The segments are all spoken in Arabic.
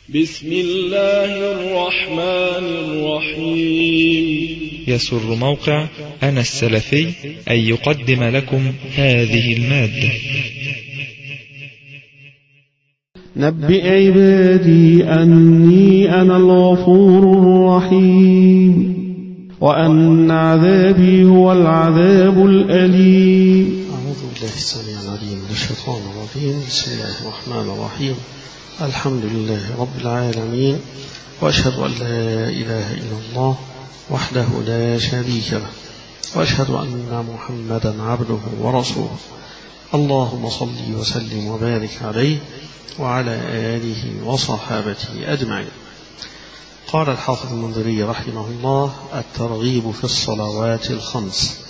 بسم الله الرحمن الرحيم. يسر موقع أنا السلفي أن يقدم لكم هذه المادة. نبئ عبادي أني أنا الغفور الرحيم وأن عذابي هو العذاب الأليم. أعوذ بالله السميع العليم من الشيطان الرجيم. بسم الله الرحمن الرحيم. الحمد لله رب العالمين، وأشهد أن لا إله إلا الله وحده لا شريك له، وأشهد أن محمدا عبده ورسوله. اللهم صل وسلم وبارك عليه وعلى آله وصحابته أجمعين. قال الحافظ المنذري رحمه الله: الترغيب في الصلوات الخمس.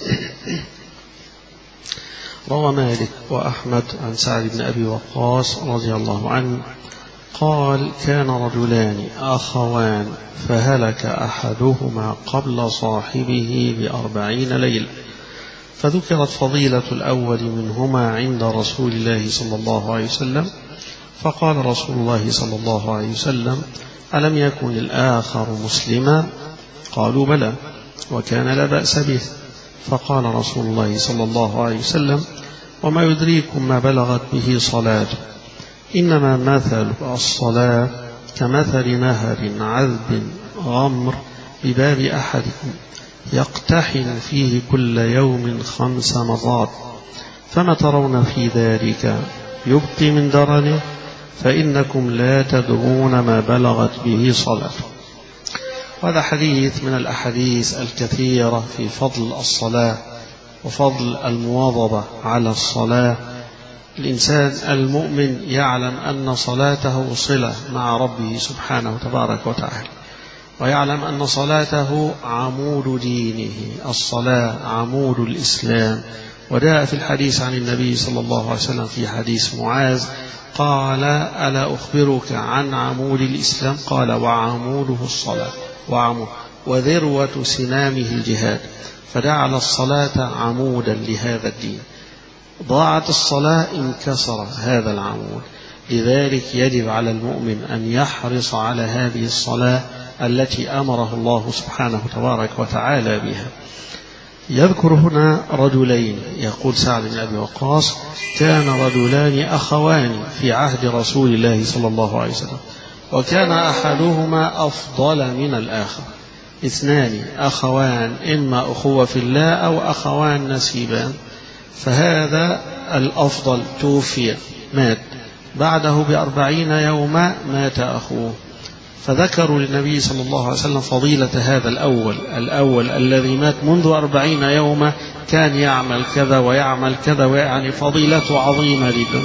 روى مالك وأحمد عن سعد بن أبي وقاص رضي الله عنه قال: كان رجلان أخوان فهلك أحدهما قبل صاحبه ب40 ليلة، فذكرت فضيلة الأول منهما عند رسول الله صلى الله عليه وسلم، فقال رسول الله صلى الله عليه وسلم: ألم يكن الآخر مسلما؟ قالوا: بلى، وكان لا بأس به. فقال رسول الله صلى الله عليه وسلم: وما يدريكم ما بلغت به صلاته؟ إنما مثل الصلاة كمثل نهر عذب غمر بباب أحدكم يقتحم فيه كل يوم 5 مرات، فما ترون في ذلك يبقي من درنه؟ فإنكم لا تدرون ما بلغت به صلاته. وهذا حديث من الأحاديث الكثيرة في فضل الصلاة وفضل المواظبة على الصلاة. الإنسان المؤمن يعلم أن صلاته صلة مع ربه سبحانه تبارك وتعالى، ويعلم أن صلاته عمود دينه، الصلاة عمود الإسلام. وجاء في الحديث عن النبي صلى الله عليه وسلم في حديث معاذ قال: ألا أخبرك عن عمود الإسلام؟ قال: وعموده الصلاة، وذروة سنامه الجهاد. فجعل الصلاة عمودا لهذا الدين. ضاعت الصلاة انكسر هذا العمود. لذلك يجب على المؤمن أن يحرص على هذه الصلاة التي أمره الله سبحانه تبارك وتعالى بها. يذكر هنا رجلين، يقول سعد بن أبي وقاص: كان رجلان أخوان في عهد رسول الله صلى الله عليه وسلم، وكان أحدهما أفضل من الآخر. 2 أخوان، إما أخوة في الله أو أخوان نسيبان، فهذا الأفضل توفي مات، بعده ب40 يوما مات أخوه، فذكروا للنبي صلى الله عليه وسلم فضيلة هذا الأول الذي مات منذ 40 يوما، كان يعمل كذا ويعمل كذا، يعني فضيلته عظيمة جدا.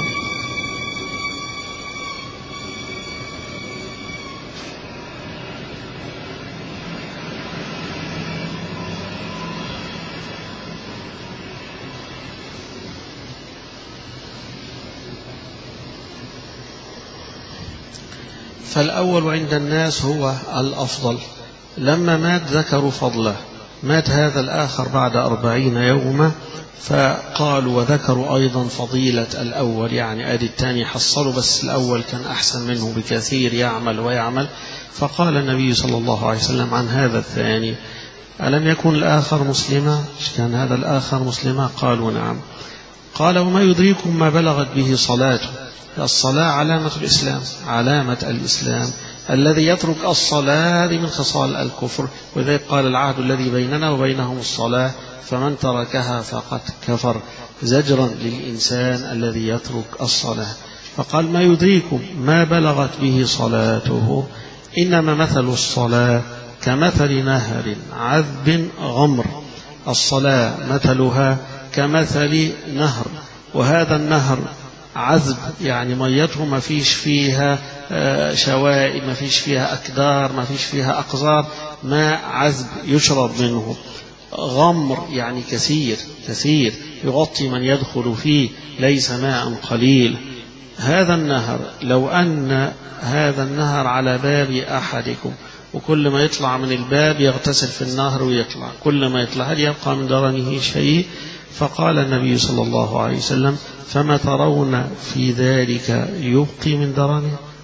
فالأول عند الناس هو الأفضل. لما مات ذكروا فضله. مات هذا الآخر بعد 40 يوما، فقالوا وذكروا أيضا فضيلة الأول، يعني آدي الثاني حصلوا، بس الأول كان أحسن منه بكثير، يعمل ويعمل. فقال النبي صلى الله عليه وسلم عن هذا الثاني: ألم يكن الآخر مسلما؟ كان هذا الآخر مسلما؟ قالوا: نعم. قال: وما يدريكم ما بلغت به صلاته؟ الصلاة علامة الإسلام، علامة الإسلام. الذي يترك الصلاة من خصال الكفر، وذلك قال: العهد الذي بيننا وبينهم الصلاة، فمن تركها فقد كفر، زجرا للإنسان الذي يترك الصلاة. فقال: ما يدريكم ما بلغت به صلاته؟ إنما مثل الصلاة كمثل نهر عذب غمر. الصلاة مثلها كمثل نهر، وهذا النهر عذب، يعني ميته ما فيش فيها شوائب، ما فيش فيها أكدار، ما فيش فيها أقذار، ماء عذب يشرب منه. غمر يعني كثير يغطي من يدخل فيه، ليس ماء قليل. هذا النهر لو أن هذا النهر على باب أحدكم، وكل ما يطلع من الباب يغتسل في النهر ويطلع، كل ما يطلع هل يبقى من درنه شيء؟ فقال النبي صلى الله عليه وسلم: فما ترون في ذلك يبقي من درنه؟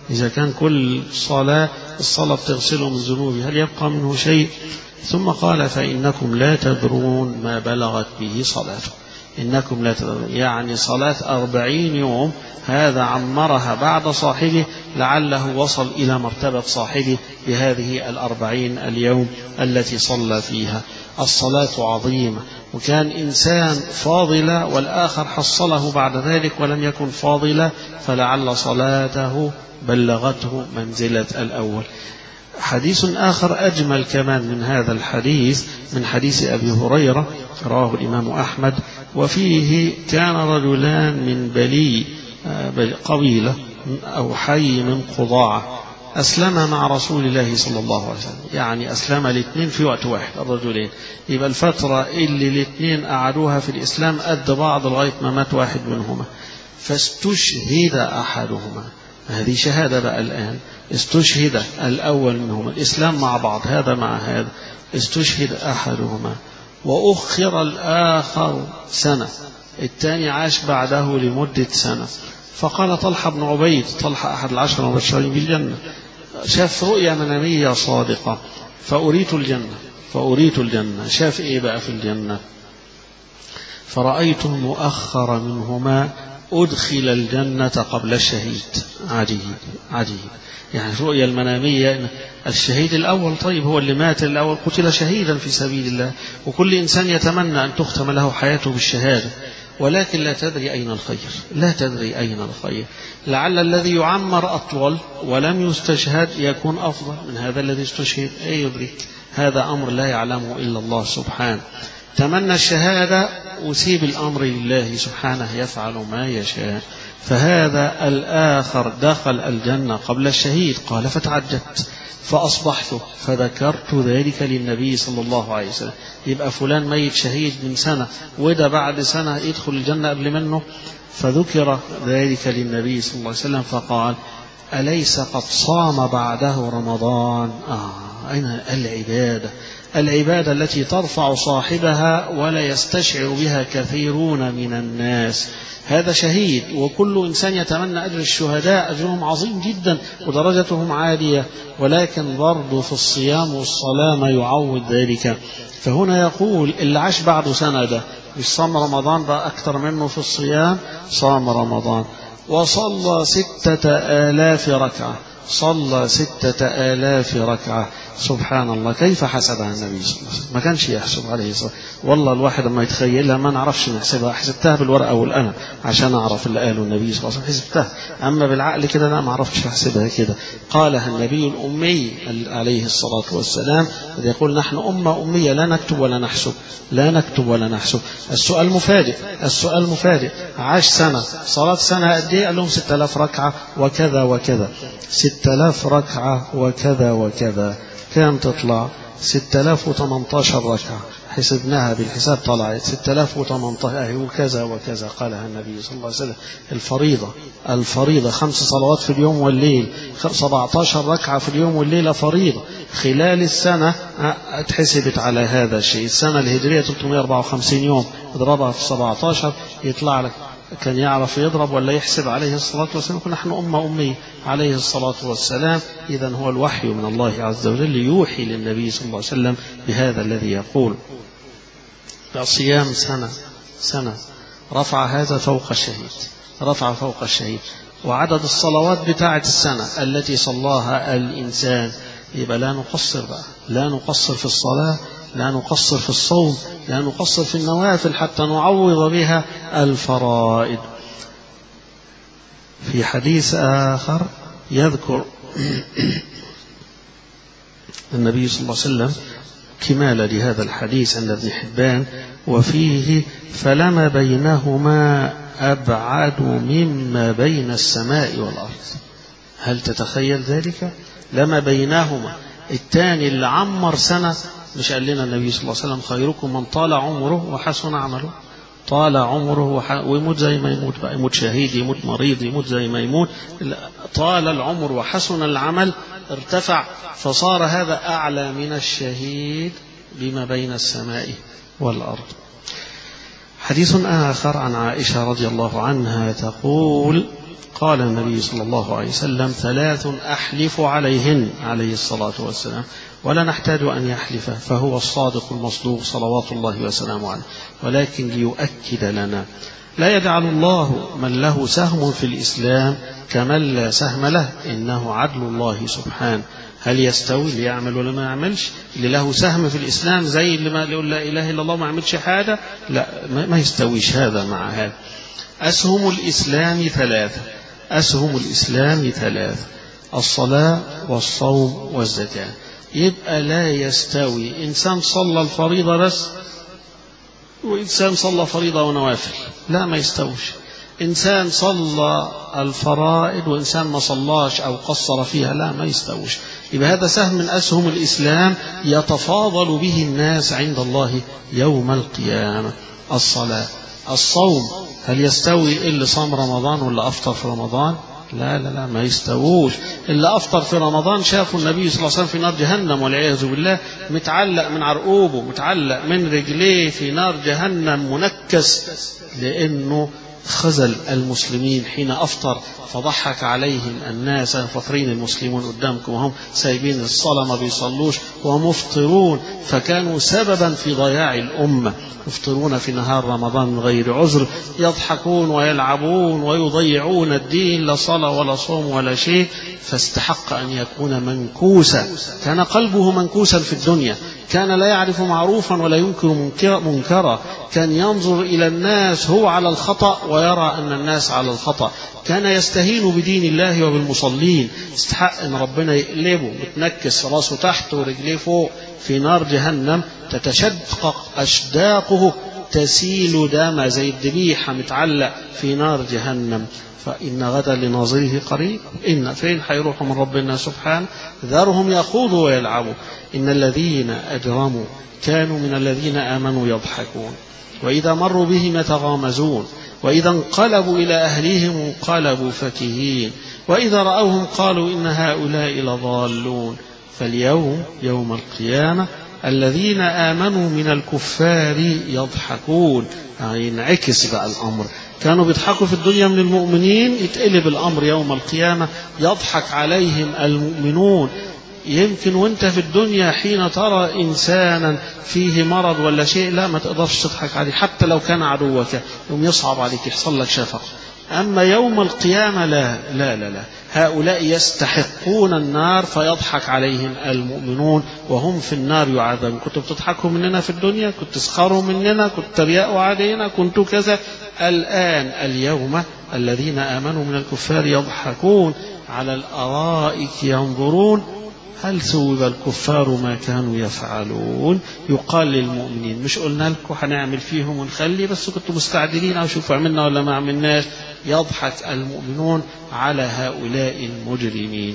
إذا كان كل الصلاة بتغسله من ذنوبه هل يبقى منه شيء؟ ثم قال فإنكم لا تدرون ما بلغت به صلاته. إنكم لا تدرون يعني صلاة 40 يوم هذا عمرها بعد صاحبه لعله وصل إلى مرتبة صاحبه بهذه 40 اليوم التي صلى فيها. الصلاة عظيمة، وكان إنسان فاضلة والآخر حصله بعد ذلك ولم يكن فاضلة، فلعل صلاته بلغته منزلة الأول. حديث آخر أجمل كمان من هذا الحديث من حديث أبي هريرة رواه الإمام أحمد، وفيه كان رجلان من بلي قبيلة أو حي من قضاعة أسلم مع رسول الله صلى الله عليه وسلم، يعني أسلم الاثنين في وقت واحد الرجلين، يبقى الفترة اللي الاثنين قعدوها في الإسلام قد بعض لغاية ما مات واحد منهما، فاستشهد أحدهما. هذه شهادة بقى الآن، استشهد الأول منهما، الإسلام مع بعض هذا مع هذا، استشهد أحدهما وأخر الآخر سنة، الثاني عاش بعده لمدة سنة. فقال طلحة بن عبيد، طلحة أحد العشر المبشرين بالجنة، شاف رؤيا منامية صادقة فأريت الجنة. شاف إيه بقى في الجنة؟ فرأيت المؤخر منهما أدخل الجنة قبل الشهيد. عجيب يعني الرؤيا المنامية. الشهيد الأول طيب هو اللي مات الأول قتل شهيدا في سبيل الله، وكل إنسان يتمنى أن تختم له حياته بالشهادة، ولكن لا تدري أين الخير. لعل الذي يعمر أطول ولم يستشهد يكون أفضل من هذا الذي استشهد، أي يدرك، هذا أمر لا يعلمه إلا الله سبحانه. تمنى الشهادة وسيب الأمر لله سبحانه يفعل ما يشاء. فهذا الآخر دخل الجنة قبل الشهيد، قال فتعجبت فأصبحت فذكرت ذلك للنبي صلى الله عليه وسلم. يبقى فلان ميت شهيد من سنة وده بعد سنة يدخل الجنة قبل منه، فذكر ذلك للنبي صلى الله عليه وسلم فقال أليس قد صام بعده رمضان؟ أين العبادة التي ترفع صاحبها ولا يستشعر بها كثيرون من الناس. هذا شهيد، وكل إنسان يتمنى أجر الشهداء، أجرهم عظيم جدا ودرجتهم عالية، ولكن برضو في الصيام والصلاة ما يعوض ذلك. فهنا يقول اللي عاش بعده سنة ده مش صام رمضان بقى أكثر منه في الصيام، صام رمضان وصلى 6,000 ركعة، صلى 6,000 ركعة. سبحان الله، كيف حسبها النبي صلى الله عليه وسلم؟ ما كانش يحسب عليه الصلاة. والله الواحد لما يتخيلها ما نعرفش نحسبها، حسبتها بالورقة والقلم عشان أعرف اللي قاله النبي صلى الله عليه وسلم، حسبتها، أما بالعقل كده لا، ما عرفتش أحسبها كده. قالها النبي الأمي عليه الصلاة والسلام، يقول نحن أمة أمية لا نكتب ولا نحسب. السؤال مفاجئ، عاش سنة، صلاة سنة قد إيه؟ قال لهم 6,000 ركعة وكذا 6,000 ركعة وكذا كم تطلع؟ 6,018 ركعة، حسبناها بالحساب طلعت 6,018 وكذا. قالها النبي صلى الله عليه وسلم. الفريضة 5 صلوات في اليوم والليل، 17 ركعة في اليوم والليلة فريضة خلال السنة، اتحسبت على هذا الشيء. السنة الهجرية 354 يوم، اضربها في 17 يطلع لك. كان يعرف يضرب ولا يحسب عليه الصلاة والسلام؟ نحن أمة أمي عليه الصلاة والسلام. إذن هو الوحي من الله عز وجل يوحي للنبي صلى الله عليه وسلم بهذا الذي يقول. صيام سنة رفع هذا فوق الشهيد، وعدد الصلوات بتاعة السنة التي صلاها الإنسان. يبقى لا نقصر في الصلاة، لا نقصر في الصوم، لا نقصر في النوافل حتى نعوض بها الفرائض. في حديث آخر يذكر النبي صلى الله عليه وسلم كمال لهذا الحديث عند ابن حبان، وفيه فلما بينهما أبعد مما بين السماء والأرض. هل تتخيل ذلك؟ لما بينهما، الثاني اللي عمر سنة، مش قال لنا النبي صلى الله عليه وسلم خيركم من طال عمره وحسن عمله؟ طال عمره ويموت زي ما يموت بقى، يموت شهيد، يموت مريض، يموت زي ما يموت. طال العمر وحسن العمل، ارتفع، فصار هذا أعلى من الشهيد بما بين السماء والأرض. حديث آخر عن عائشة رضي الله عنها تقول قال النبي صلى الله عليه وسلم: 3 أحلف عليهن عليه الصلاة والسلام ولا نحتاج أن يحلف، فهو الصادق المصدوق صلوات الله وسلامه عليه. ولكن ليؤكد لنا: لا يجعل الله من له سهم في الإسلام كمن لا سهم له، إنه عدل الله سبحانه. هل يستوي اللي يعمل ولا ما يعملش؟ اللي له سهم في الإسلام زي اللي ما يقول لا إله إلا الله ما يعملش حاجة؟ لا، ما يستويش هذا مع هذا. أسهم الإسلام 3. أسهم الإسلام 3: الصلاة والصوم والزكاة. يبقى لا يستوي إنسان صلى الفريضة بس وإنسان صلى فريضة ونوافل، لا، ما يستويش. إنسان صلى الفرائض وإنسان ما صلاش أو قصر فيها، لا، ما يستويش. يبقى هذا سهم من أسهم الإسلام يتفاضل به الناس عند الله يوم القيامة. الصلاة. الصوم هل يستوي اللي صام رمضان ولا أفطر في رمضان؟ لا لا لا، ما يستووش. اللي أفطر في رمضان شافوا النبي صلى الله عليه وسلم في نار جهنم والعياذ بالله، متعلق من عرقوبه، متعلق من رجليه في نار جهنم منكس، لأنه خذل المسلمين حين أفطر، فضحك عليهم الناس: فاطرين المسلمون قدامكم وهم سايبين الصلاة ما بيصلوش ومفطرون، فكانوا سببا في ضياع الأمة. يفطرون في نهار رمضان من غير عذر، يضحكون ويلعبون ويضيعون الدين، لا صلاة ولا صوم ولا شيء، فاستحق أن يكون منكوسا. كان قلبه منكوسا في الدنيا، كان لا يعرف معروفا ولا ينكر منكرا، كان ينظر إلى الناس هو على الخطأ ويرى أن الناس على الخطأ، كان يستهين بدين الله وبالمصلين، استحق أن ربنا يقلبه متنكس راسه تحت ورجليه فوق في نار جهنم تتشقق أشداقه تسيل دم زي الذبيحة متعلق في نار جهنم. فإن غدا لناظره قريب. إن فين حيروحوا من ربنا سبحانه؟ ذرهم يخوضوا ويلعبوا. إن الذين أجرموا كانوا من الذين آمنوا يضحكون، وإذا مروا بهم يتغامزون، وإذا انقلبوا إلى أهليهم انقلبوا فكهين، وإذا رأوهم قالوا إن هؤلاء لضالون. فاليوم يوم القيامة الذين آمنوا من الكفار يضحكون. يعني ينعكس بقى الأمر، كانوا بيضحكوا في الدنيا من المؤمنين، يتقلب الأمر يوم القيامة، يضحك عليهم المؤمنون. يمكن وانت في الدنيا حين ترى إنسانا فيه مرض ولا شيء، لا، ما تقدرش تضحك عليه حتى لو كان عدوك، يوم يصعب عليك، يحصل لك شفقة. أما يوم القيامة لا لا لا لا، هؤلاء يستحقون النار فيضحك عليهم المؤمنون وهم في النار يعذبون. كنتوا بتضحكوا مننا في الدنيا، كنتوا تسخروا مننا، كنتوا تريقوا علينا، كنتوا كذا. الآن اليوم الذين آمنوا من الكفار يضحكون على الأرائك ينظرون هل ثوب الكفار ما كانوا يفعلون. يقال للمؤمنين: مش قلنا لكم هنعمل فيهم ونخلي، بس كنتوا مستعجلين أو شوفوا عملنا ولا ما عملناش. يضحك المؤمنون على هؤلاء المجرمين.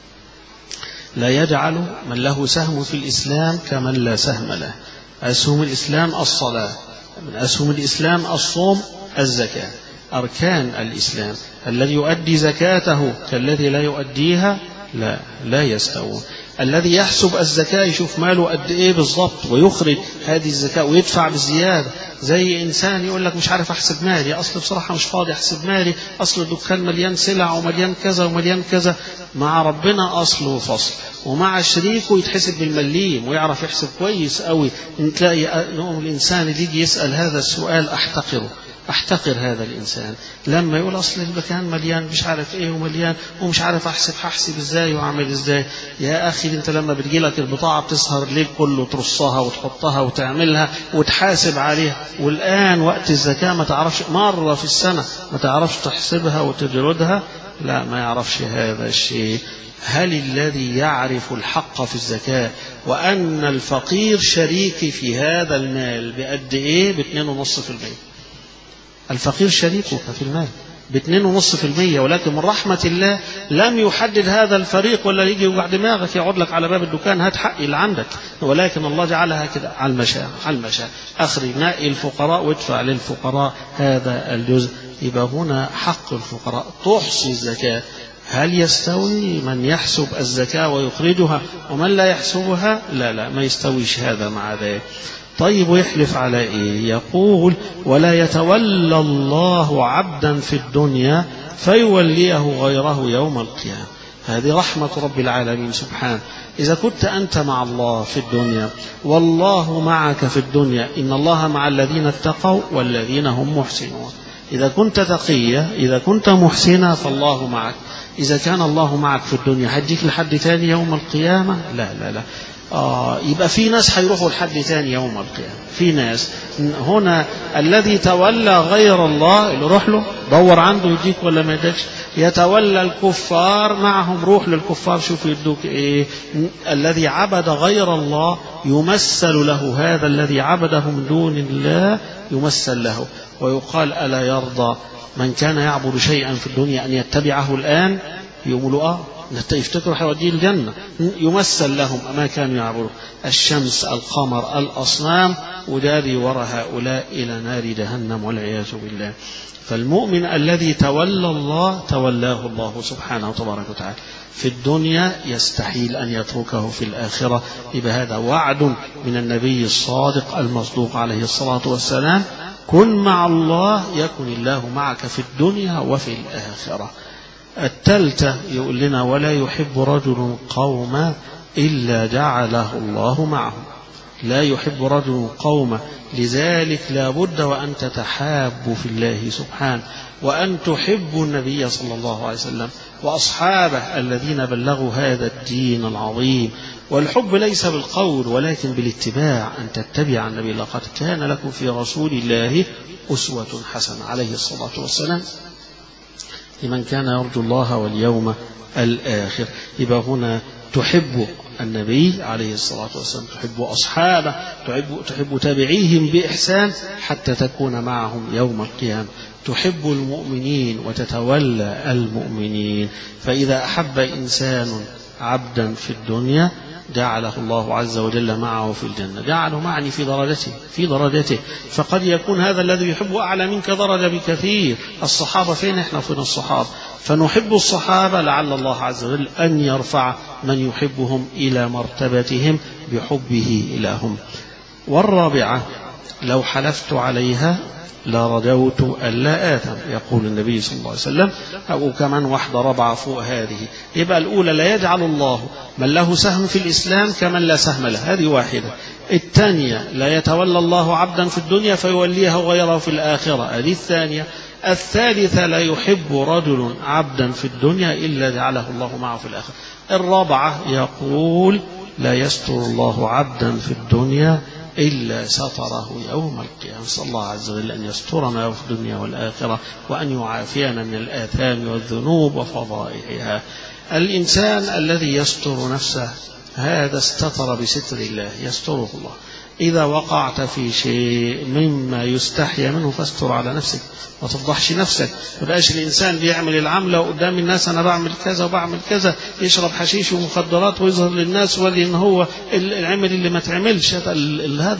لا يجعل من له سهم في الإسلام كمن لا سهم له. أسهم الإسلام الصلاة، من أسهم الإسلام الصوم، الزكاة. أركان الإسلام: الذي يؤدي زكاته كالذي لا يؤديها، لا يستوون. الذي يحسب الزكاة يشوف ماله قد ايه بالضبط ويخرج هذه الزكاة ويدفع بزيادة. زي إنسان يقول لك مش عارف أحسب مالي، أصل بصراحة مش فاضي أحسب مالي، أصل الدكان مليان سلع ومليان كذا ومليان كذا. مع ربنا أصل وفصل، ومع شريكه يتحسب بالمليم ويعرف يحسب كويس قوي. تلاقي الإنسان يجي يسأل هذا السؤال أحتقر هذا الإنسان لما يقول أصل المكان مليان مش عارف إيه ومليان ومش عارف هحسب إزاي وأعمل إزاي. يا أخي أنت لما بتجيلك البضاعة بتسهر الليل كله ترصها وتحطها وتعملها وتحاسب عليها، والآن وقت الزكاة ما تعرفش مرة في السنة ما تعرفش تحسبها وتجردها؟ لا، ما يعرفش هذا الشيء. هل الذي يعرف الحق في الزكاة وأن الفقير شريك في هذا المال بقد إيه؟ ب2.5%. الفقير شريكك في المال ب2.5%، ولكن من رحمة الله لم يحدد هذا الفريق ولا يجي يوجع دماغك يقعد لك على باب الدكان هات حقي اللي عندك، ولكن الله جعلها كده على المشاء أخرج نائي الفقراء وادفع للفقراء هذا الجزء. يبقى هنا حق الفقراء. تحصي الزكاة، هل يستوي من يحسب الزكاة ويخرجها ومن لا يحسبها؟ لا، ما يستويش هذا مع ذلك. طيب، ويحلف على إيه؟ يقول: ولا يتولى الله عبدا في الدنيا فيوليه غيره يوم القيامة. هذه رحمة رب العالمين سبحانه. إذا كنت أنت مع الله في الدنيا والله معك في الدنيا، إن الله مع الذين اتقوا والذين هم محسنون. إذا كنت تقيا، إذا كنت محسنا، فالله معك. إذا كان الله معك في الدنيا هديك لحد تاني يوم القيامة؟ لا لا لا. يبقى في ناس هيروحوا لحد تاني يوم القيامة. في ناس هنا الذي تولى غير الله اللي روح له دور عنده يديك ولا ما يديكش. يتولى الكفار معهم، روح للكفار شوف يدوك ايه. الذي عبد غير الله يمثل له، هذا الذي عبده من دون الله يمثل له، ويقال ألا يرضى من كان يعبد شيئا في الدنيا أن يتبعه الآن؟ يقولوا يفتكروا هيوديه الجنة. يمثل لهم ما كانوا يعبدون، الشمس، القمر، الأصنام، وداري وراء هؤلاء إلى نار جهنم والعياذ بالله. فالمؤمن الذي تولى الله تولاه الله سبحانه وتبارك وتعالى في الدنيا، يستحيل أن يتركه في الآخرة. يبقى هذا وعد من النبي الصادق المصدوق عليه الصلاة والسلام: كن مع الله يكن الله معك في الدنيا وفي الآخرة. الثالثة يقول لنا: ولا يحب رجل قوما إلا جعله الله معهم. لا يحب رجل قوما، لذلك لا بد وأن تتحابوا في الله سبحانه، وأن تحبوا النبي صلى الله عليه وسلم وأصحابه الذين بلغوا هذا الدين العظيم. والحب ليس بالقول ولكن بالاتباع، أن تتبع النبي. لقد كان لكم في رسول الله أسوة حسنة عليه الصلاة والسلام لمن كان يرجو الله واليوم الآخر. يبقى هنا تحب النبي عليه الصلاة والسلام، تحب أصحابه، تحب تابعيهم بإحسان حتى تكون معهم يوم القيامة. تحب المؤمنين وتتولى المؤمنين. فإذا أحب إنسان عبدا في الدنيا جعله الله عز وجل معه في الجنة، جعله معني في درجته. فقد يكون هذا الذي يحب أعلى منك درجة بكثير. الصحابة فين؟ إحنا فين الصحابة؟ فنحب الصحابة لعل الله عز وجل أن يرفع من يحبهم إلى مرتبتهم بحبه لهم. والرابعة: لو حلفت عليها لرجوت ألا آثم. يقول النبي صلى الله عليه وسلم، أو كمان واحدة رابعة فوق هذه. يبقى الأولى: لا يجعل الله من له سهم في الإسلام كمن لا سهم له، هذه واحدة. الثانية: لا يتولى الله عبدا في الدنيا فيوليه غيره في الآخرة، هذه الثانية. الثالثة: لا يحب رجل عبدا في الدنيا إلا جعله الله معه في الآخرة. الرابعة يقول: لا يستر الله عبدا في الدنيا إلا ستره يوم القيامة. نسأل الله عز وجل أن يسترنا في الدنيا والآخرة، وأن يعافينا من الآثام والذنوب وفضائحها. الإنسان الذي يستر نفسه هذا استتر بستر الله، يستره الله. إذا وقعت في شيء مما يستحيا منه فاستر على نفسك، ما تفضحش نفسك. ما بقاش الإنسان بيعمل العملة قدام الناس: أنا بعمل كذا وبعمل كذا، يشرب حشيش ومخدرات ويظهر للناس ولأن هو العمل اللي ما تعملش. هذا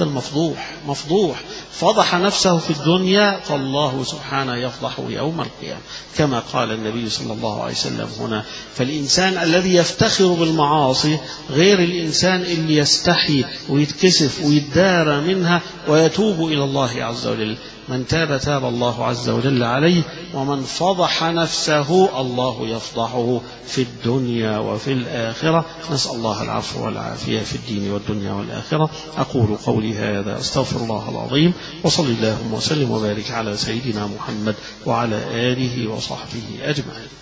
مفضوح فضح نفسه في الدنيا، فالله سبحانه يفضحه يوم القيامة كما قال النبي صلى الله عليه وسلم هنا. فالإنسان الذي يفتخر بالمعاصي غير الإنسان اللي يستحي ويتكسف ويدار منها ويتوب إلى الله عز وجل. من تاب تاب الله عز وجل عليه، ومن فضح نفسه الله يفضحه في الدنيا وفي الآخرة. نسأل الله العفو والعافية في الدين والدنيا والآخرة. أقول قولي هذا، أستغفر الله العظيم، وصلى اللهم وسلم وبارك على سيدنا محمد وعلى آله وصحبه أجمعين.